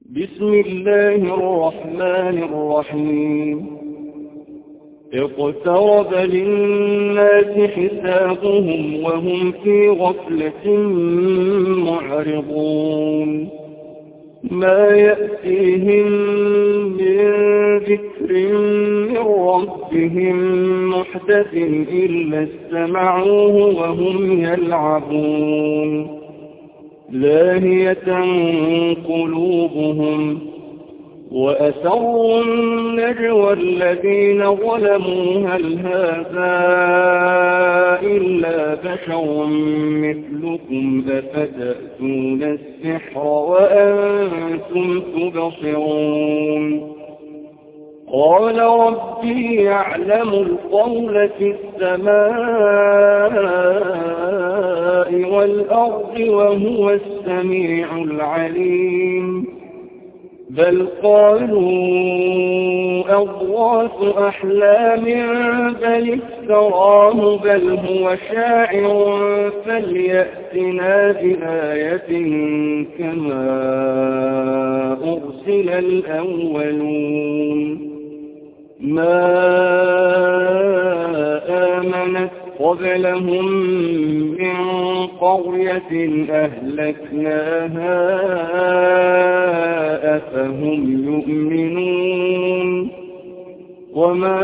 بسم الله الرحمن الرحيم اقترب للناس حسابهم وهم في غفلة معرضون ما يأتيهم من ذكر من ربهم محدث إلا استمعوه وهم يلعبون لاهية قلوبهم وأسروا النجوى الذين ظلموا هل هذا إلا بشر مثلكم أفتأتون السحر وأنتم تبصرون قال ربي يعلم القول في السماء والأرض وهو السميع العليم بل قالوا أضغاث أحلام بل افتراه بل هو شاعر فليأتنا بآية كما أرسل الأولون ما آمنت قبلهم من قرية أهلكناها أفهم يؤمنون وما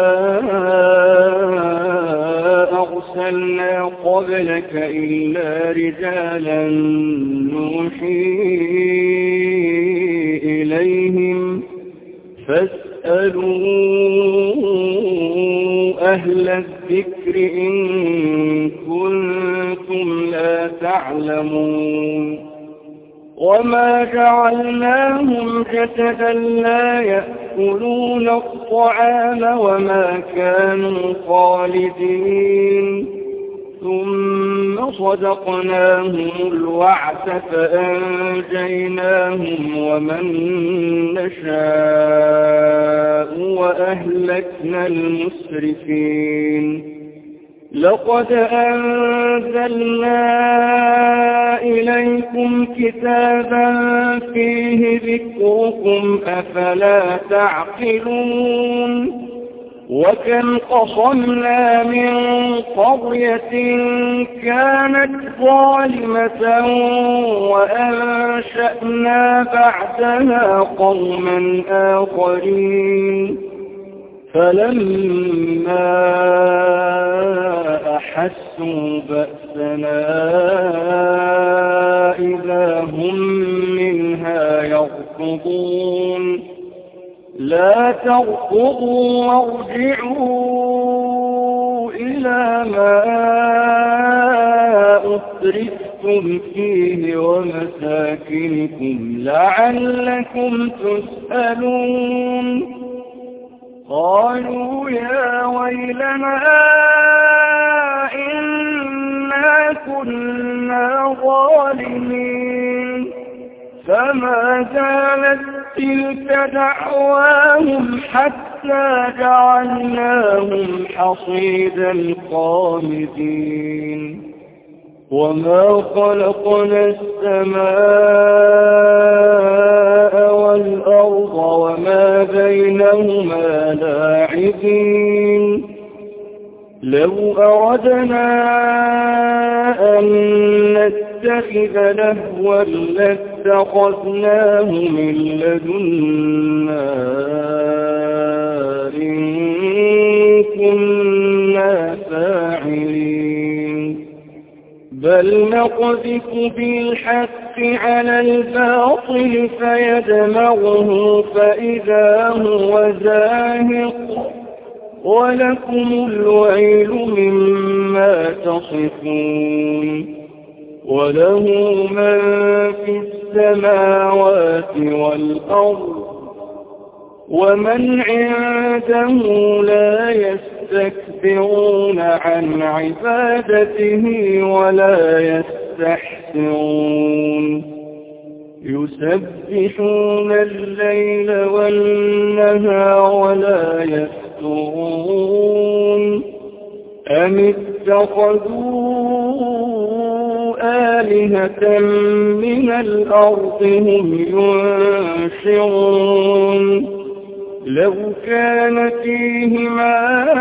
أرسلنا قبلك إلا رجالا نوحي إليهم فاسألوا أهل الذكر إن كنتم لا تعلمون وما جعلناهم جسدا لا يأكلون الطعام وما كانوا خالدين ثم صدقناهم الوعد فأنجيناهم ومن نشاء وأهلكنا المسرفين لقد أنزلنا إليكم كتابا فيه ذكركم أفلا تعقلون وكم قصمنا من قرية كانت ظالمة وأنشأنا بعدها قوما آخرين فلما أحسوا بأسنا إذا هم منها يركضون لا تركضوا وارجعوا إلى ما أترفتم فيه ومساكنكم لعلكم تسألون قالوا يا ويلنا إنا كنا ظالمين فما زالت تلك دعواهم حتى جعلناهم حصيدا خامدين وما خلقنا السماء والأرض وما بينهما لاعبين لو أردنا أن نتخذ لهوا لاتخذناه من لدنا إن كنا فاعلين بل نقذف بالحق على الباطل فيدمغه فإذا هو زاهق ولكم الويل مما تصفون وله من في السماوات والأرض ومن عنده لا يستكبرون عن عبادته ولا يستحسرون يسبحون الليل والنهار ولا يفترون أم اتخذوا آلهة من الأرض هم ينشرون لو كان فيهما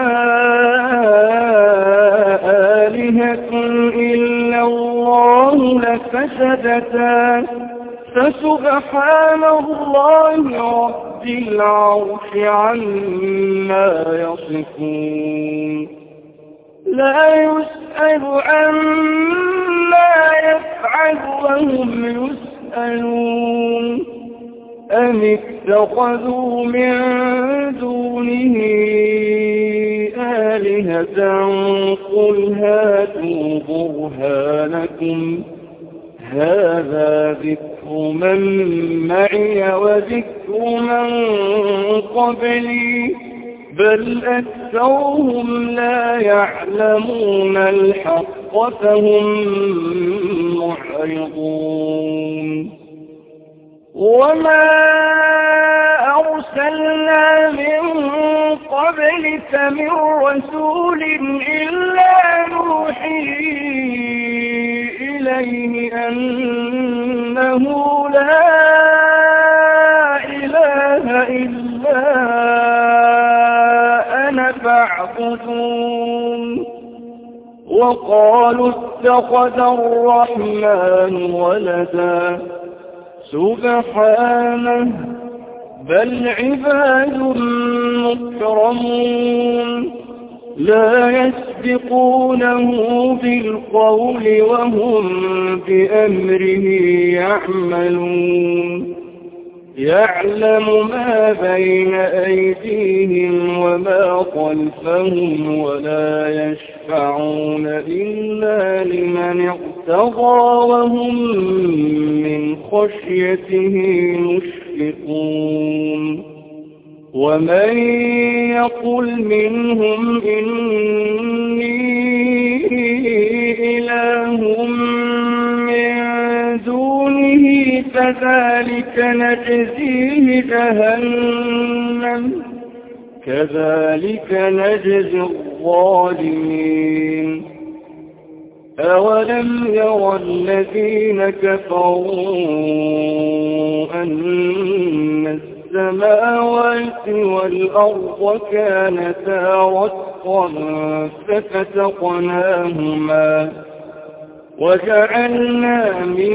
آلهة إلا الله لفسدتا فسبحان الله رب العرش عما يصفون لا يسأل عما يفعل وهم يسألون أم اتخذوا من دونه آلهة قل هاتوا برهانكم هذا ذكر من معي وذكر من قبلي بل أكثرهم لا يعلمون الحق فهم معرضون وما أرسلنا من قبلك من رسول إلا نوحي إليه أنه لا إله إلا أنا فاعبدون وقالوا اتخذ الرحمن ولدا سبحانه بل عباد مكرمون لا يسبقونه بالقول وهم بأمره يعملون يعلم ما بين أيديهم وما خلفهم ولا يشفعون إلا لمن ارتضى وهم من خشيته مشفقون ومن يقل منهم إني إله من دونه فذلك نجزيه جهنم كذلك نجزي الظالمين أولم يرى الذين كفروا أن السماوات والأرض كانتا رتقا ففتقناهما وجعلنا من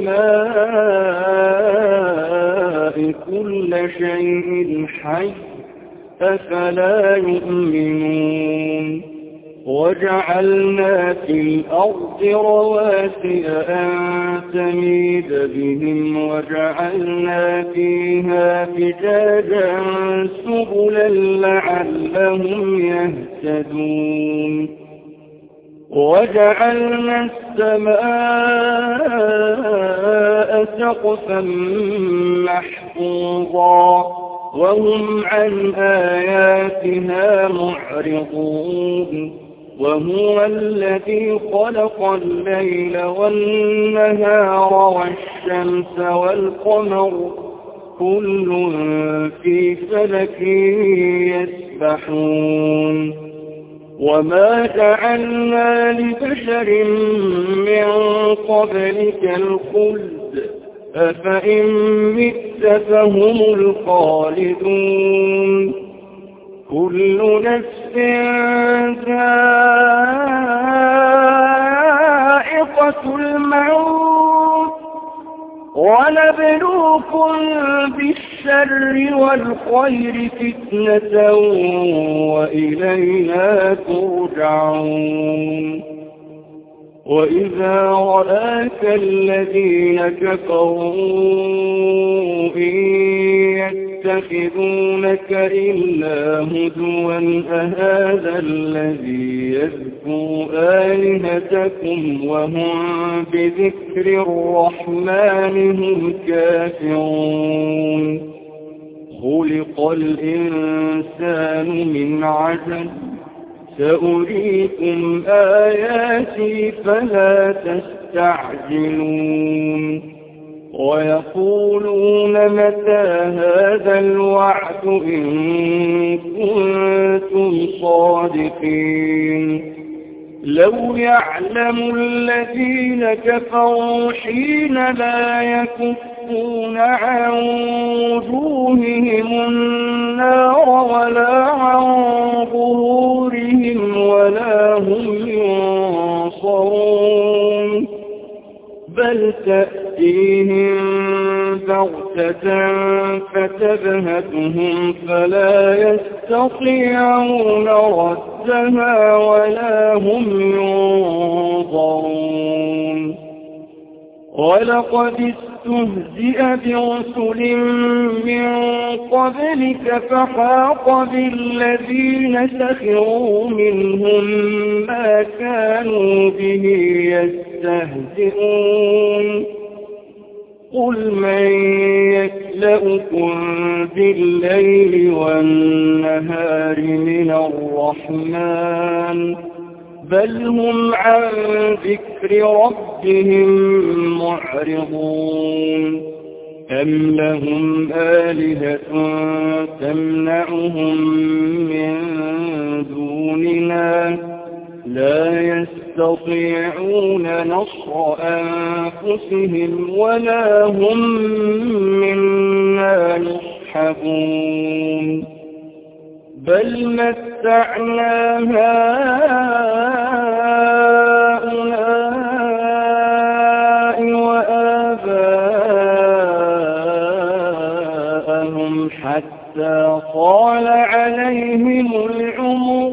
الماء كل شيء حي أفلا يؤمنون وجعلنا في الأرض رواسي أن تميد بهم وجعلنا فيها فجاجا سبلا لعلهم يهتدون وجعلنا السماء سقفا محفوظا وهم عن آياتها معرضون وهو الذي خلق الليل والنهار والشمس والقمر كل في فلك يسبحون وما جعلنا لبشر من قبلك الخلد أفإن مت فهم الخالدون كل نفس ذائقة الموت ونبلوكم بالشر والخير فتنة وإلينا ترجعون وإذا رآك الذين كفروا إن يتخذونك إلا هزوا أهذا الذي يذكر آلهتكم وهم بذكر الرحمن هم كافرون خلق الإنسان من عجل سأريكم آياتي فلا تستعجلون ويقولون متى هذا الوعد إن كنتم صادقين لو يعلم الذين كفروا حين لا يكفون عن وجوههم النار ولا عن ظهورهم ولا هم ينصرون بل تأتيهم بغتة فتبهتهم فلا يستطيعون ردها ولا هم ينظرون ولقد استهزئ برسل من قبلك فحاق بالذين سخروا منهم ما كانوا به يستهزئون قل من يكلؤكم بالليل والنهار من الرحمن بل هم عن ذكر ربهم معرضون أم لهم آلهة تمنعهم من دوننا لا يستطيعون نصر أنفسهم ولا هم منا يصحبون بل متعنا هؤلاء وآباءهم حتى طال عليهم العمر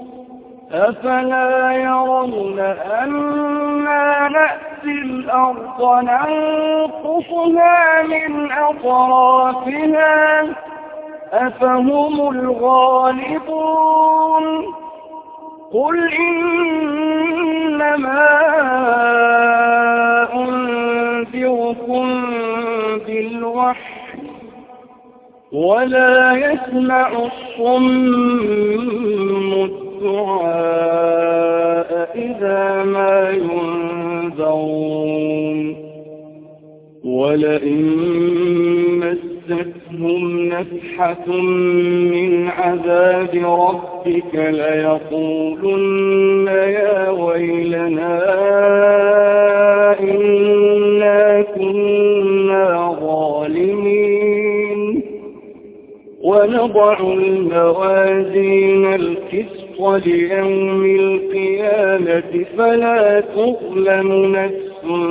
أفلا يرون أنا نأتي الأرض ننقصها من أطرافها أفهم الغالبون قل إنما أنذركم بالوحي ولا يسمع الصم الدعاء إذا ما ينذرون ولئن مستهم نفحة من عذاب ربك ليقولن يا ويلنا إنا كنا ظالمين ونضع الموازين القسط ليوم القيامة فلا تظلم نفس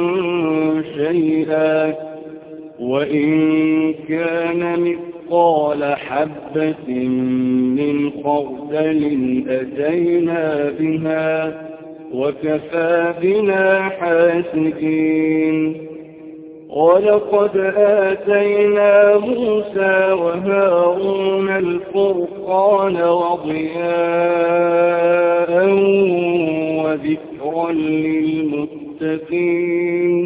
شيئا وإن كان مثقال حبة من خردل أتينا بها وكفى بنا حاسبين ولقد آتينا موسى وهارون الفرقان وضياء وذكرا للمتقين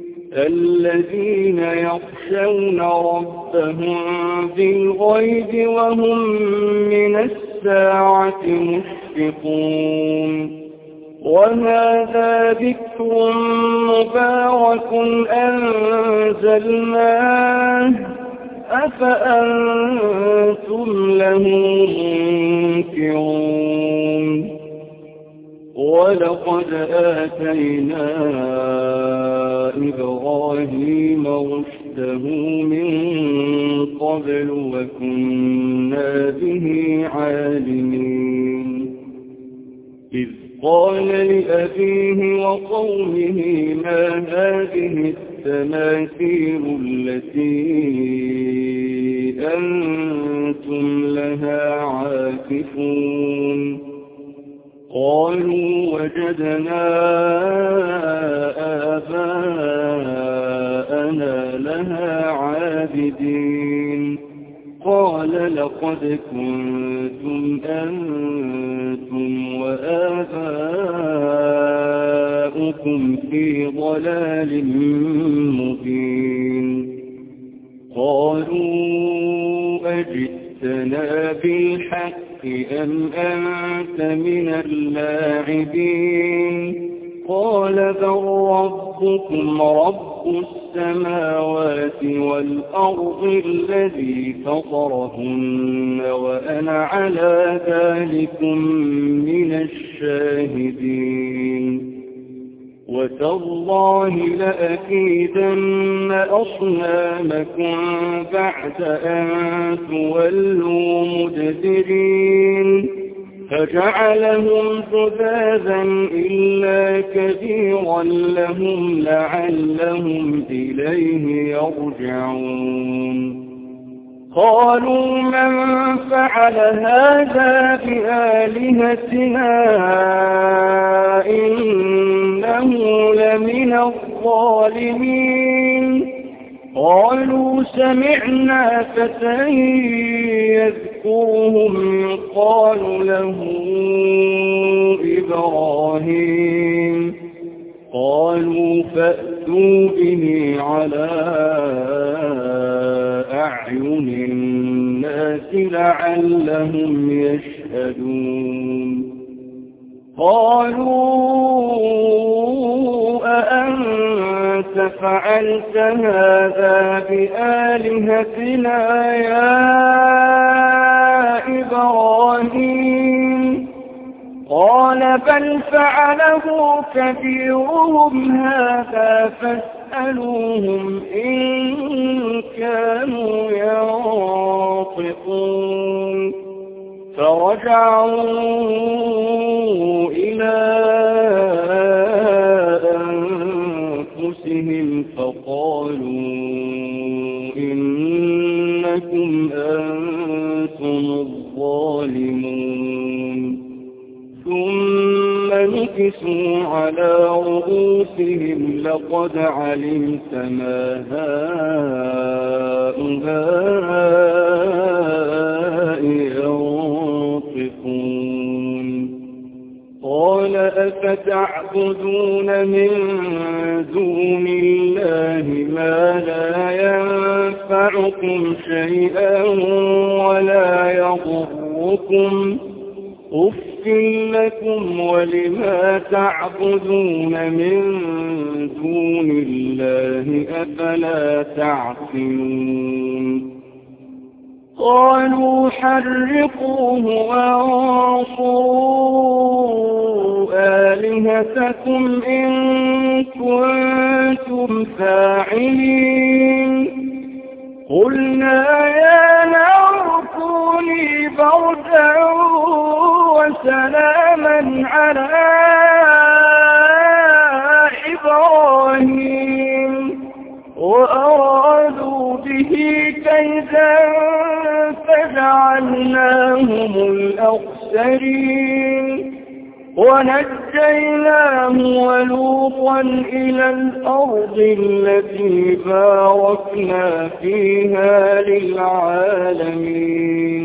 الذين يخشون ربهم بالغيب وهم من الساعة مشفقون وهذا ذكر مبارك أنزلناه أفأنتم له منكرون ولقد آتينا إبراهيم رشده من قبل وكنا به عالمين إذ قال لأبيه وقومه ما هذه التماثيل التي أنتم لها عاكفون قالوا وجدنا آباءنا لها عابدين قال لقد كنتم أنتم وآباؤكم في ضلال مبين قالوا أجئتنا بالحق أم أنت من اللاعبين قال بل ربكم رب السماوات والأرض الذي فطرهن وأنا على ذلكم من الشاهدين وتالله لأكيدن أصنامكم بعد أن تولوا مدبرين فجعلهم جذاذا إلا كبيرا لهم لعلهم إليه يرجعون قالوا من فعل هذا بآلهتنا إنه لمن الظالمين قالوا سمعنا فتى يذكرهم يقال له إبراهيم قالوا فأتوا به على أعين الناس لعلهم يشهدون قالوا أأنت فعلت هذا بآلهتنا يا إبراهيم قال بل فعله كبيرهم هذا فاسألوهم إن كانوا ينطقون فرجعوا إلى أنفسهم فقالوا إنكم أنتم الظالمون ثم نكسوا على رؤوسهم لقد علمت ما هؤلاء ينطقون قال أفتعبدون من دون الله ما لا ينفعكم شيئا ولا يضركم أفٍ لكم ولما تعبدون من دون الله أفلا تعقلون قالوا حرقوه وانصروا آلهتكم إن كنتم فاعلين قلنا يا نار كوني بردا وسلاما على إبراهيم وأرادوا به كيدا فجعلناهم الأخسرين ونجيناه ولوطا إلى الأرض التي باركنا فيها للعالمين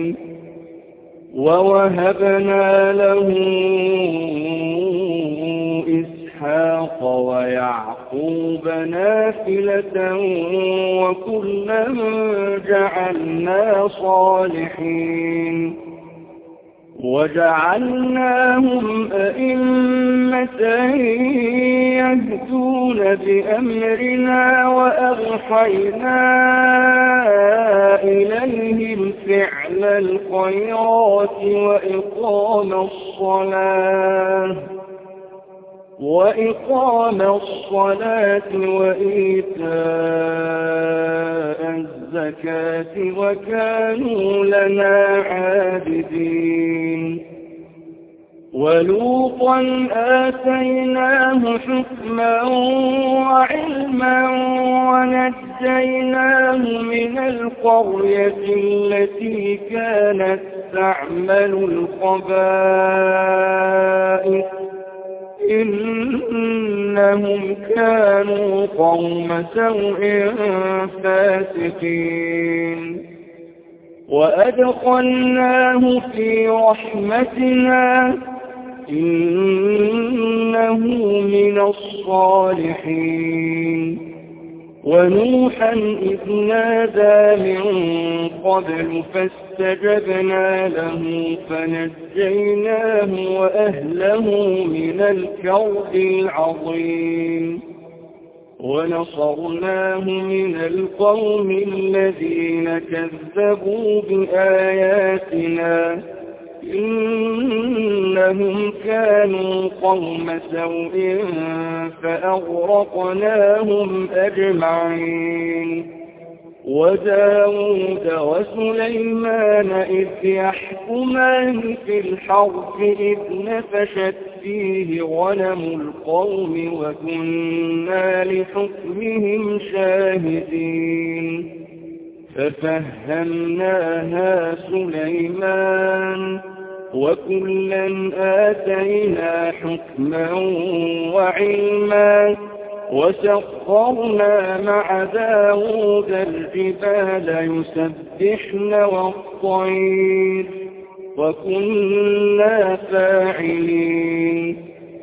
ووهبنا له إسحاق ويعقوب نافلة وكلا جعلنا صالحين وجعلناهم أئمة يهدون بأمرنا وأوحينا إليهم فعل الخيرات وإقام الصلاة وإيتاء الزكاة وكانوا لنا عابدين ولوطا آتيناه حكما وعلما ونجيناه من القرية التي كانت تعمل الخبائث إنهم كانوا قوم سوء فاسقين وأدخلناه في رحمتنا إنه من الصالحين ونوحا إذ نادى من قبل فاستجبنا له فنجيناه وأهله من الكرب العظيم ونصرناه من القوم الذين كذبوا بآياتنا إنهم كانوا قوم سوء فأغرقناهم أجمعين وداود وسليمان إذ يحكمان في الحرث إذ نفشت فيه غنم القوم وكنا لحكمهم شاهدين ففهمناها سليمان وكلا آتينا حكما وعلما وسخرنا مع داود الجبال يسبحن والطير وكنا فاعلين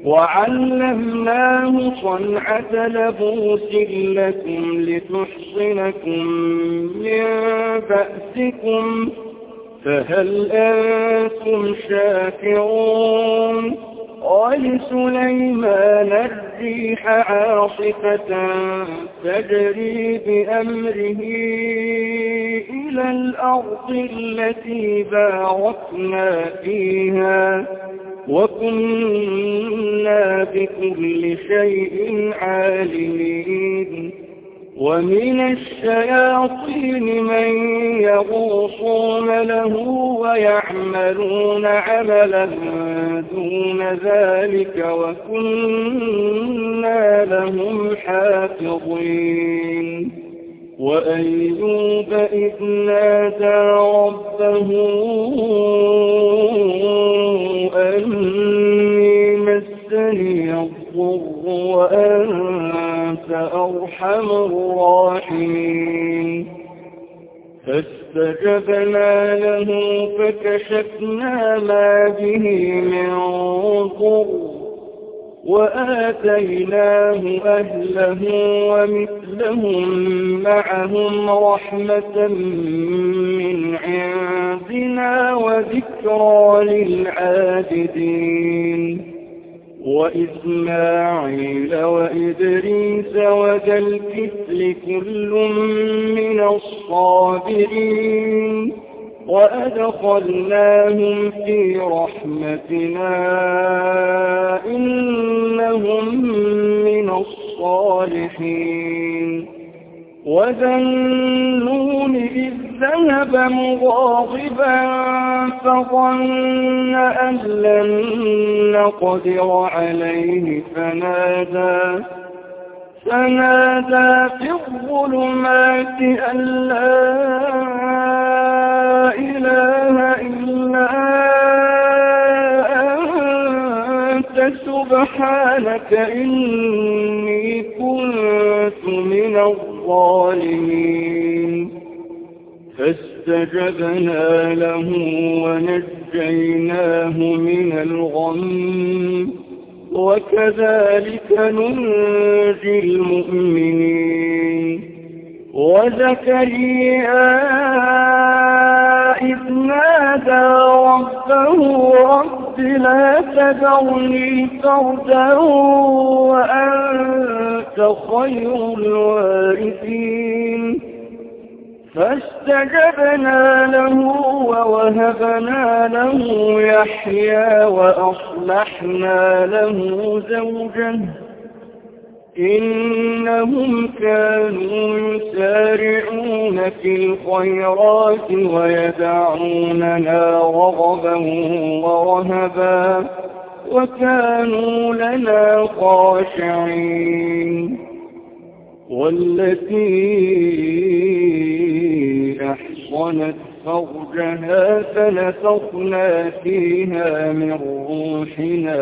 وعلمناه صنعة لبوس لكم لتحصنكم من بأسكم فهل أنتم شاكرون ولسليمان الريح عاصفة تجري بأمره إلى الأرض التي باركنا فيها وكنا بكل شيء عالمين ومن الشياطين من يغوصون له ويعملون عملا دون ذلك وكنا لهم حافظين وأيوب إذ نادى ربه أني مسني الضر وأنت أرحم الراحمين فاستجبنا له فكشفنا ما به من ضر وآتيناه أهله ومثلهم معهم رحمة من عندنا وذكرى للعابدين وإسماعيل وإدريس وذا الكفل كل من الصابرين وأدخلناهم في رحمتنا إنهم من الصالحين وذا النون إذ ذهب مغاضبا فظن أن لن نقدر عليه فنادى في الظلمات أن لا إله إلا أنت سبحانك إني كنت من الظالمين فاستجبنا له ونجيناه من الغم وكذلك ننجي المؤمنين وزكريا إذ نادى ربه رب لا تذرني فردا وأنت خير الوارثين فاستجبنا له ووهبنا له يحيى وأصلحنا له زوجه إنهم كانوا يسارعون في الخيرات ويدعوننا رغبا ورهبا وكانوا لنا خاشعين والتي أحصنت فرجها فنفخنا فيها من روحنا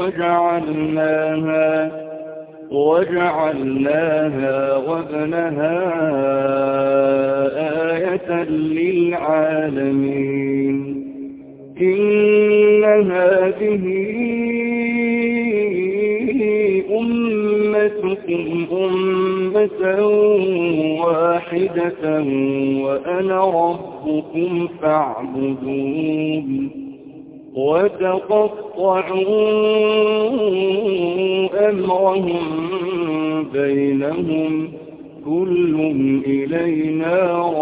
وجعلناها وابنها آية للعالمين إن هذه أمتكم أمة واحدة وأنا ربكم فاعبدون وتقطعوا أمرهم بينهم كل إلينا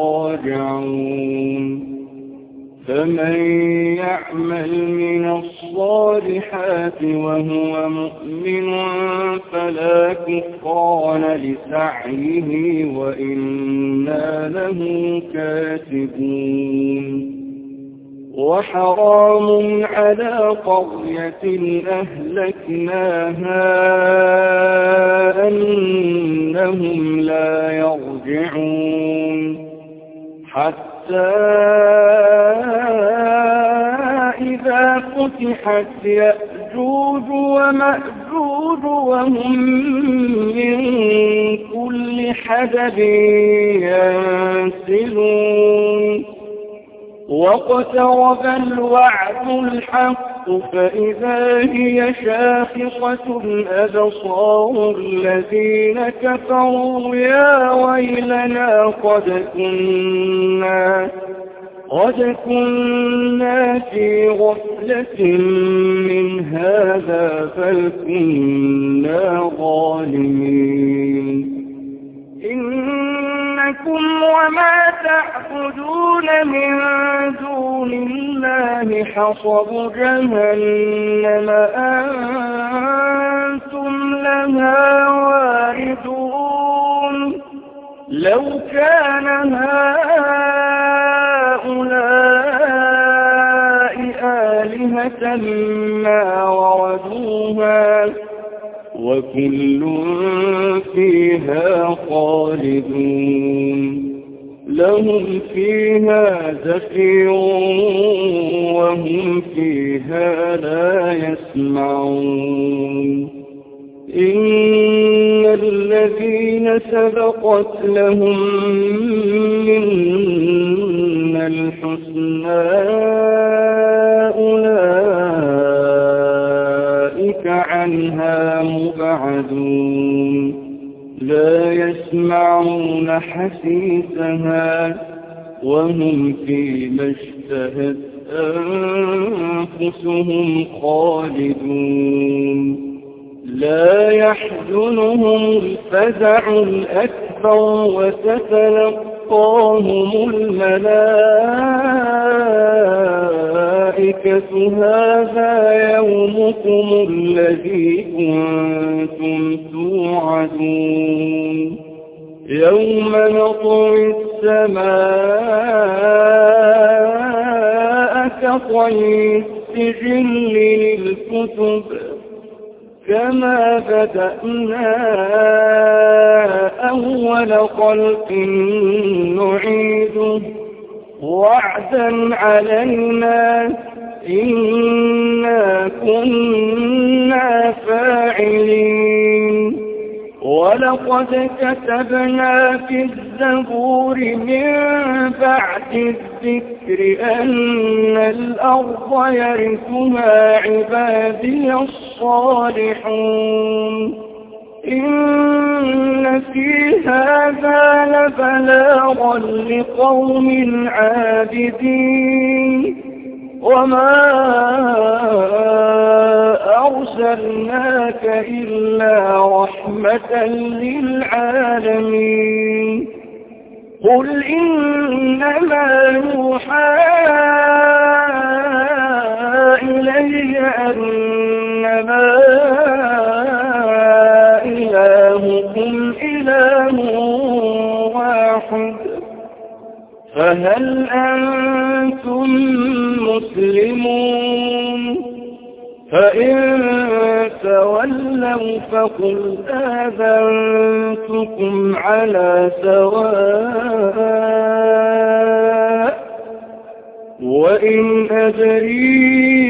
راجعون فمن يعمل من الصالحات وهو مؤمن فلا كفران لسعيه وإنا له كاتبون وحرام على قرية أهلكناها أنهم لا يرجعون حتى إذا فتحت يأجوج ومأجوج وهم من كل حدب ينسلون واقترب الوعد الحق فإذا هي شاخصة أبصار الذين كفروا يا ويلنا قد كنا في غفلة من هذا بل كنا ظالمين إنكم وما تعبدون من دون الله حصب جهنم أنتم لها واردون لو كان هؤلاء آلهة ما وردوها وكل فيها خالدون لهم فيها زفير وهم فيها لا يسمعون إن الذين سبقت لهم منا الحسنى أولئك عنها مبعدون لا يسمعون حسيسها وهم فيما اشتهت أنفسهم خالدون لا يحزنهم الفزع الأكبر وتتلقاهم الملائكة هذا يومكم الذي كنتم توعدون يوم نطوي السماء كطي السجل للكتب كما بدأنا أول خلق نعيده وعدا علينا إنا كنا فاعلين ولقد كتبنا في الزبور من بعد الذكر أن الأرض يرثها عبادي الصالحون إن في هذا لبلاغا لقوم عابدين وما أرسلناك إلا رحمة للعالمين قل إنما يوحى إلي أنما إلهكم إله واحد فهل أنتم مسلمون فإن تولوا فقل آذنتكم على سواء وإن أدري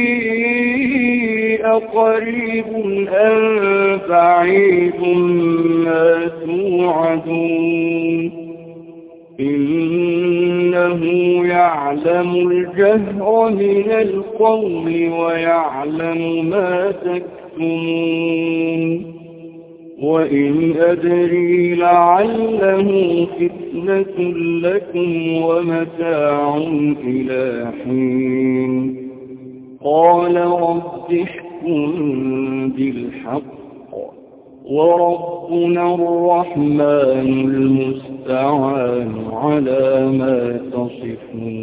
أقريب أم بعيد ما توعدون إنه يعلم الجهر من القول ويعلم ما تكتمون وإن أدري لعله فتنة لكم ومتاع إلى حين قال رب احكم بالحق وربنا الرحمن المستعان على ما تصفون.